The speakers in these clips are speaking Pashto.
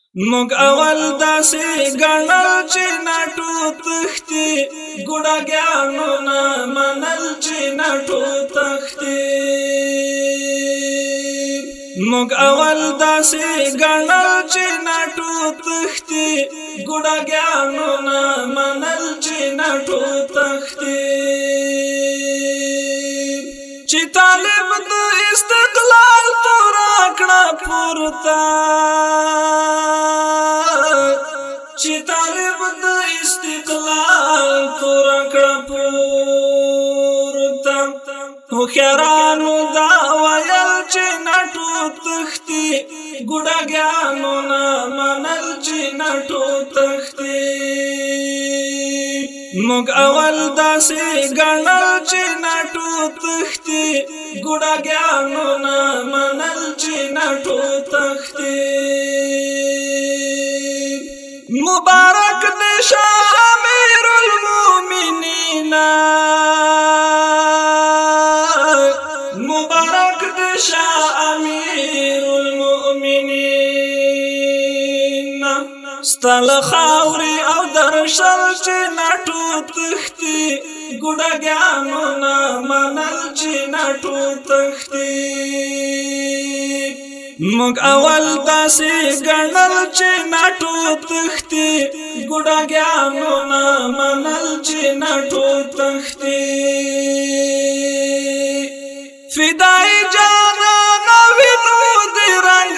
موږ اول داسې ګڼل چې ناټو تښتي ګوډاګیانو نه منل چې ناټو تښتي موږ اول داسې ګڼل چې ناټو تښتي ګوډاګیانو نه منل چې ناټو تښتي چې طالب د استقلال تورا کړه پورته چې طالب د استقلال تورا کړه پورته هوښیارانو دا ویل چې ناټو تښتي ګوډاګیانو نه منل چې ناټو تښتي موږ اول داسې ګڼل چې ناټو تښتي ګوډاګیانو نه منل چې ناټو تښتي مبارک دې شاه امیر المؤمنین مبارک دې شاه امیر المؤمنین ستل خاوري او درشل چې ناټو تښتي ګوډاګیانو نه منل چې ناټو تښتي موږ اول داسې ګڼل چې ناټو تښتي ګوډاګیانو نه منل چې ناټو تښتي فدای جانانه وینو دې رنګ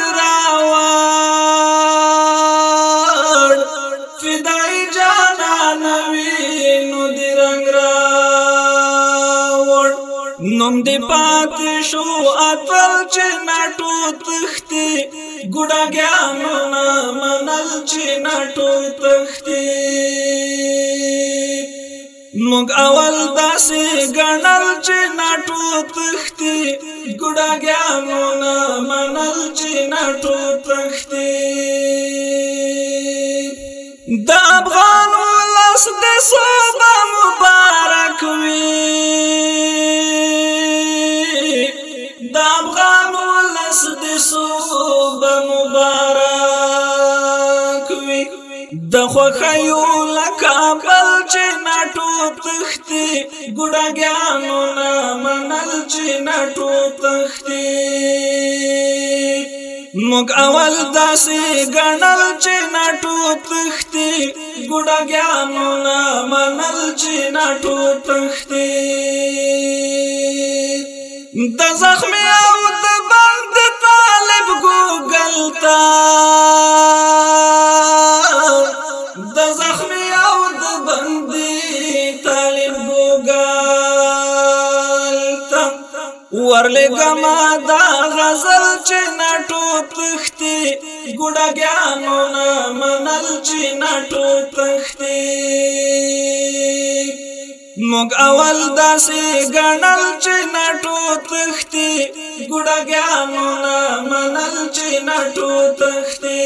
راوړ فدای جانانه وینو دې رنګ راوړ نوم دې پاتې شو اتل چې ناټو تښتي ګوډاګیانو نه منل چې ناټو تښتي موږ اول داسې ګڼل چې ناټو تښتي ګوډاګیانو نه منل چې ناټو تښتي د افغان ولس د صوبه مبارک وي د افغان ولس د صوبه مبارک وي د خوښیو لکابل چې ناټو تښتي ګوډاګیانو نه منل چې ناټو تښتي موږ اول داسې ګڼل چې ناټو تښتي ګوډاګیانو نه منل چې ناټو تښتي د زخمي او د بند طالب ګوګل ته د زخمي او د بندي طالب ګوګل ته ورلګما دا غزل چې ناټو تښتي ګوډاګیانو نه منل چې ناټو تښتي موږ اول داسې ګڼل چې ناټو تښتي ګوډاګیانو نه منل چې ناټو تښتي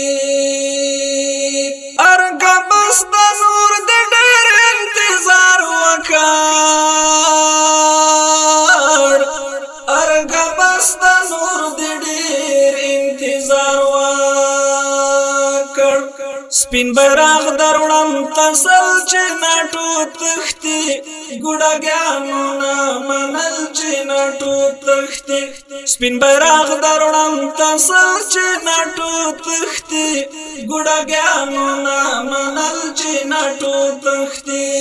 ارګه بس د نور د ډېر انتظار وکړ ارګه بس د نور د ډېر انتظار وکړ سپین بیرغ دروړم تسل چې ناټو تښتي ګوډاګیانو نه منل چې ناټو تښتي سپین بیرغ دروړم تسل چې ناټو تښتي ګوډاګیانو نه منل چې ناټو تښتي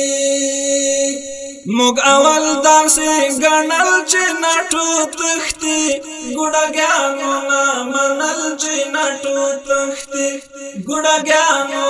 موږ اول داسې ګڼل چې ناټو تښتي ګوډاګیانو نه منل چې ناټو تښتي ګوډاګیانو